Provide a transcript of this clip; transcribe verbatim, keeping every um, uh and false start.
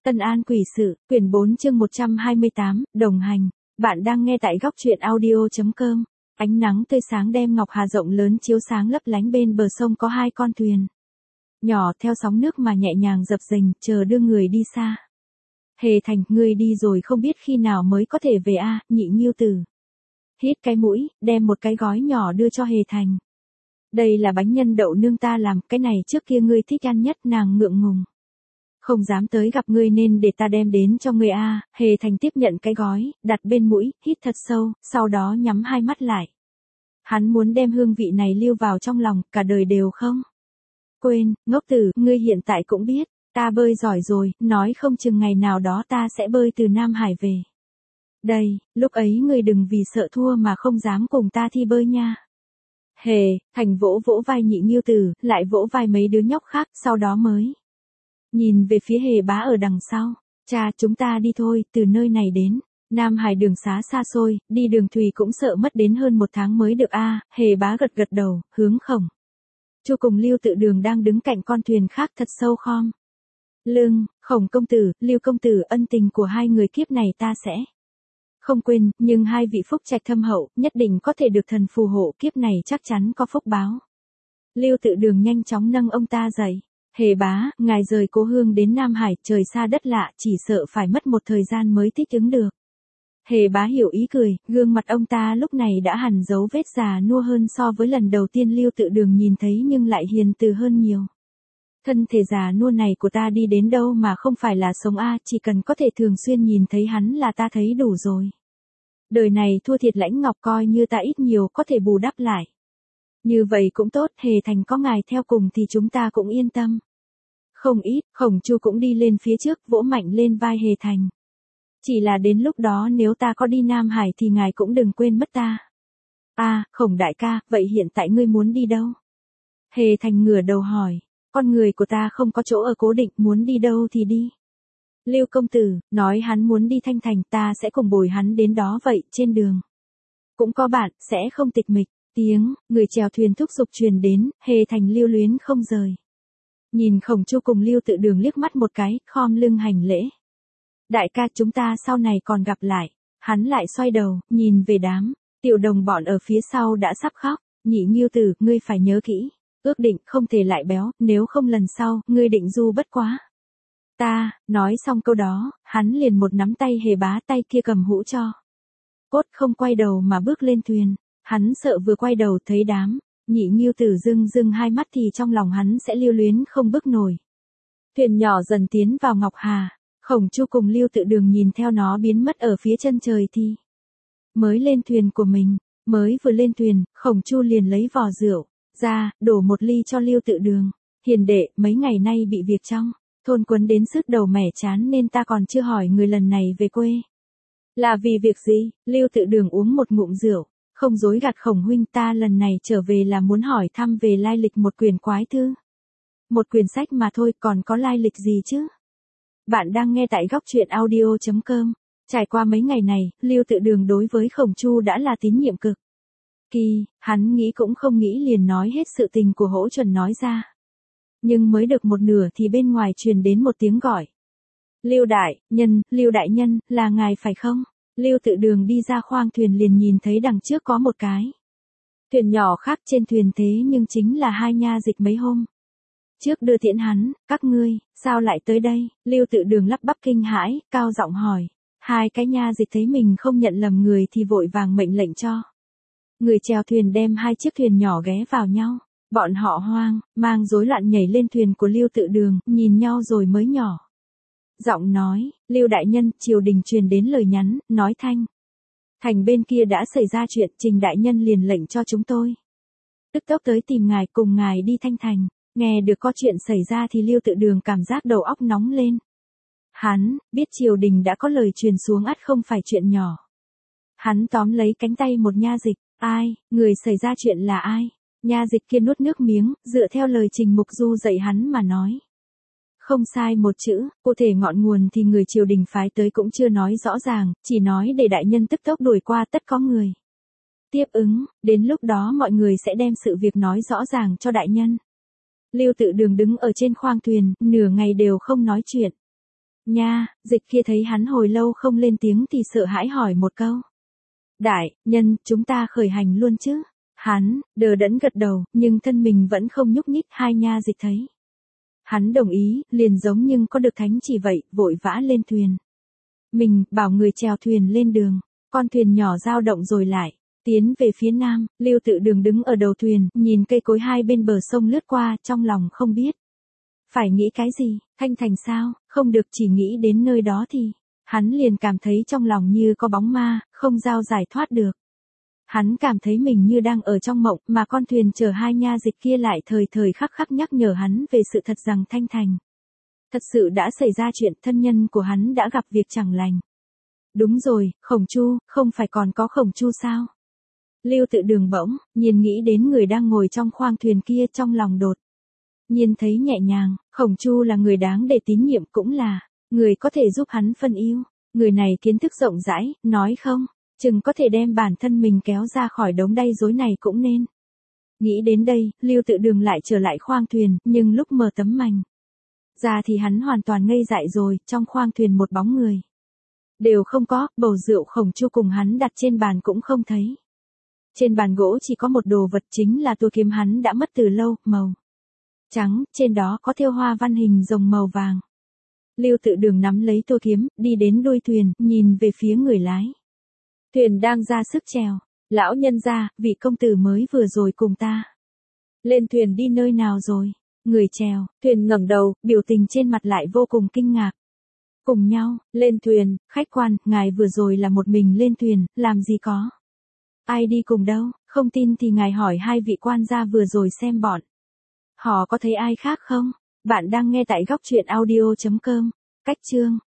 Tân An Quỷ Sự, quyển bốn chương một trăm hai mươi tám, đồng hành. Bạn đang nghe tại góc truyện audio chấm com. Ánh nắng tươi sáng đem Ngọc Hà rộng lớn chiếu sáng lấp lánh, bên bờ sông có hai con thuyền nhỏ theo sóng nước mà nhẹ nhàng dập dềnh, chờ đưa người đi xa. Hề Thành, ngươi đi rồi không biết khi nào mới có thể về a? À, Nhị Nghiêu Tử hít cái mũi, đem một cái gói nhỏ đưa cho Hề Thành. Đây là bánh nhân đậu nương ta làm, cái này trước kia ngươi thích ăn nhất. Nàng ngượng ngùng. Không dám tới gặp ngươi nên để ta đem đến cho ngươi a. À. Hề Thành tiếp nhận cái gói, đặt bên mũi, hít thật sâu, sau đó nhắm hai mắt lại. Hắn muốn đem hương vị này lưu vào trong lòng, cả đời đều không quên. Ngốc tử, ngươi hiện tại cũng biết, ta bơi giỏi rồi, nói không chừng ngày nào đó ta sẽ bơi từ Nam Hải về đây, lúc ấy ngươi đừng vì sợ thua mà không dám cùng ta thi bơi nha. Hề Thành vỗ vỗ vai Nhị Nghiêu Tử, lại vỗ vai mấy đứa nhóc khác, sau đó mới nhìn về phía Hề Bá ở đằng sau. Cha, chúng ta đi thôi, từ nơi này đến Nam Hải đường xá xa xôi, đi đường thủy cũng sợ mất đến hơn một tháng mới được a. À. Hề Bá gật gật đầu, hướng Khổng Chu cùng Lưu Tự Đường đang đứng cạnh con thuyền khác thật sâu khom lưng. Khổng công tử, Lưu công tử, ân tình của hai người kiếp này ta sẽ không quên, nhưng hai vị phúc trạch thâm hậu, nhất định có thể được thần phù hộ, kiếp này chắc chắn có phúc báo. Lưu Tự Đường nhanh chóng nâng ông ta dậy. Hề Bá, ngài rời cố hương đến Nam Hải, trời xa đất lạ, chỉ sợ phải mất một thời gian mới thích ứng được. Hề Bá hiểu ý cười, gương mặt ông ta lúc này đã hằn dấu vết già nua hơn so với lần đầu tiên Lưu Tự Đường nhìn thấy, nhưng lại hiền từ hơn nhiều. Thân thể già nua này của ta đi đến đâu mà không phải là sống a, chỉ cần có thể thường xuyên nhìn thấy hắn là ta thấy đủ rồi. Đời này thua thiệt Lãnh Ngọc, coi như ta ít nhiều có thể bù đắp lại. Như vậy cũng tốt, Hề Thành có ngài theo cùng thì chúng ta cũng yên tâm. Không ít, Khổng Chu cũng đi lên phía trước, vỗ mạnh lên vai Hề Thành. Chỉ là đến lúc đó nếu ta có đi Nam Hải thì ngài cũng đừng quên mất ta. A, à, Khổng đại ca, vậy hiện tại ngươi muốn đi đâu? Hề Thành ngửa đầu hỏi, con người của ta không có chỗ ở cố định, muốn đi đâu thì đi. Lưu công tử, nói hắn muốn đi Thanh Thành, ta sẽ cùng bồi hắn đến đó, vậy trên đường cũng có bạn, sẽ không tịch mịch. Tiếng người chèo thuyền thúc giục truyền đến, Hề Thành lưu luyến không rời. Nhìn Khổng Chu cùng Lưu Tự Đường liếc mắt một cái, khom lưng hành lễ. Đại ca, chúng ta sau này còn gặp lại. Hắn lại xoay đầu, nhìn về đám tiểu đồng bọn ở phía sau đã sắp khóc. Nhị Nghiêu Tử, ngươi phải nhớ kỹ, ước định không thể lại béo, nếu không lần sau, ngươi định du bất quá ta. Nói xong câu đó, hắn liền một nắm tay Hề Bá, tay kia cầm hũ cho cốt, không quay đầu mà bước lên thuyền. Hắn sợ vừa quay đầu thấy đám Nhị Nghiêu Tử rưng rưng hai mắt thì trong lòng hắn sẽ lưu luyến không bước nổi. Thuyền nhỏ dần tiến vào Ngọc Hà, Khổng Chu cùng Lưu Tự Đường nhìn theo nó biến mất ở phía chân trời thì mới lên thuyền của mình. Mới vừa lên thuyền, Khổng Chu liền lấy vò rượu ra, đổ một ly cho Lưu Tự Đường. Hiền đệ, mấy ngày nay bị việc trong thôn quấn đến sứt đầu mẻ chán nên ta còn chưa hỏi người lần này về quê là vì việc gì. Lưu Tự Đường uống một ngụm rượu, không dối gạt Khổng huynh, ta lần này trở về là muốn hỏi thăm về lai lịch một quyển quái thư. Một quyển sách mà thôi, còn có lai lịch gì chứ? Bạn đang nghe tại góc truyện audio chấm com. Trải qua mấy ngày này, Lưu Tự Đường đối với Khổng Chu đã là tín nhiệm cực kỳ, hắn nghĩ cũng không nghĩ liền nói hết sự tình của Hỗ Chuẩn nói ra. Nhưng mới được một nửa thì bên ngoài truyền đến một tiếng gọi. Lưu đại nhân, Lưu đại nhân, là ngài phải không? Lưu Tự Đường đi ra khoang thuyền liền nhìn thấy đằng trước có một cái thuyền nhỏ khác, trên thuyền thế nhưng chính là hai nha dịch mấy hôm trước đưa tiễn hắn. Các ngươi, sao lại tới đây? Lưu Tự Đường lắp bắp kinh hãi, cao giọng hỏi. Hai cái nha dịch thấy mình không nhận lầm người thì vội vàng mệnh lệnh cho người chèo thuyền đem hai chiếc thuyền nhỏ ghé vào nhau. Bọn họ hoang mang rối loạn nhảy lên thuyền của Lưu Tự Đường, nhìn nhau rồi mới nhỏ giọng nói, Lưu đại nhân, triều đình truyền đến lời nhắn, nói Thanh Thành bên kia đã xảy ra chuyện, Trình đại nhân liền lệnh cho chúng tôi tức tốc tới tìm ngài, cùng ngài đi Thanh Thành. Nghe được có chuyện xảy ra thì Lưu Tự Đường cảm giác đầu óc nóng lên. Hắn biết triều đình đã có lời truyền xuống, ắt không phải chuyện nhỏ. Hắn tóm lấy cánh tay một nha dịch. Ai, người xảy ra chuyện là ai? Nha dịch kia nuốt nước miếng, dựa theo lời Trình Mục Du dạy hắn mà nói. Không sai một chữ, cụ thể ngọn nguồn thì người triều đình phái tới cũng chưa nói rõ ràng, chỉ nói để đại nhân tức tốc đuổi qua, tất có người tiếp ứng, đến lúc đó mọi người sẽ đem sự việc nói rõ ràng cho đại nhân. Lưu Tự Đường đứng ở trên khoang thuyền, nửa ngày đều không nói chuyện. Nha, Dịch kia thấy hắn hồi lâu không lên tiếng thì sợ hãi hỏi một câu. Đại, nhân, chúng ta khởi hành luôn chứ? Hắn, đờ đẫn gật đầu, nhưng thân mình vẫn không nhúc nhích. Hai Nha Dịch thấy hắn đồng ý, liền giống nhưng có được thánh chỉ vậy, vội vã lên thuyền. Mình, bảo người chèo thuyền lên đường, con thuyền nhỏ dao động rồi lại, tiến về phía nam. Lưu Tự Đường đứng ở đầu thuyền, nhìn cây cối hai bên bờ sông lướt qua, trong lòng không biết phải nghĩ cái gì. Thanh Thành sao? Không được, chỉ nghĩ đến nơi đó thì hắn liền cảm thấy trong lòng như có bóng ma, không sao giải thoát được. Hắn cảm thấy mình như đang ở trong mộng, mà con thuyền chở Hai Nha Dịch kia lại thời thời khắc khắc nhắc nhở hắn về sự thật rằng Thanh Thành thật sự đã xảy ra chuyện, thân nhân của hắn đã gặp việc chẳng lành. Đúng rồi, Khổng Chu, không phải còn có Khổng Chu sao? Lưu Tự Đường bỗng nhiên nghĩ đến người đang ngồi trong khoang thuyền kia, trong lòng đột nhiên thấy nhẹ nhàng. Khổng Chu là người đáng để tín nhiệm, cũng là người có thể giúp hắn phân ưu. Người này kiến thức rộng rãi, nói không chừng có thể đem bản thân mình kéo ra khỏi đống đay rối này cũng nên. Nghĩ đến đây, Lưu Tự Đường lại trở lại khoang thuyền, nhưng lúc mở tấm mành ra thì hắn hoàn toàn ngây dại rồi. Trong khoang thuyền một bóng người đều không có, bầu rượu Khổng Chu cùng hắn đặt trên bàn cũng không thấy. Trên bàn gỗ chỉ có một đồ vật, chính là tua kiếm hắn đã mất từ lâu, màu trắng, trên đó có thêu hoa văn hình rồng màu vàng. Lưu Tự Đường nắm lấy tua kiếm, đi đến đuôi thuyền, nhìn về phía người lái thuyền đang ra sức chèo. Lão nhân gia, vị công tử mới vừa rồi cùng ta lên thuyền đi nơi nào rồi? Người chèo thuyền ngẩng đầu, biểu tình trên mặt lại vô cùng kinh ngạc. Cùng nhau lên thuyền? Khách quan, ngài vừa rồi là một mình lên thuyền, làm gì có ai đi cùng đâu? Không tin thì ngài hỏi hai vị quan gia vừa rồi xem bọn họ có thấy ai khác không? Bạn đang nghe tại góc truyện audio chấm com. Cách chương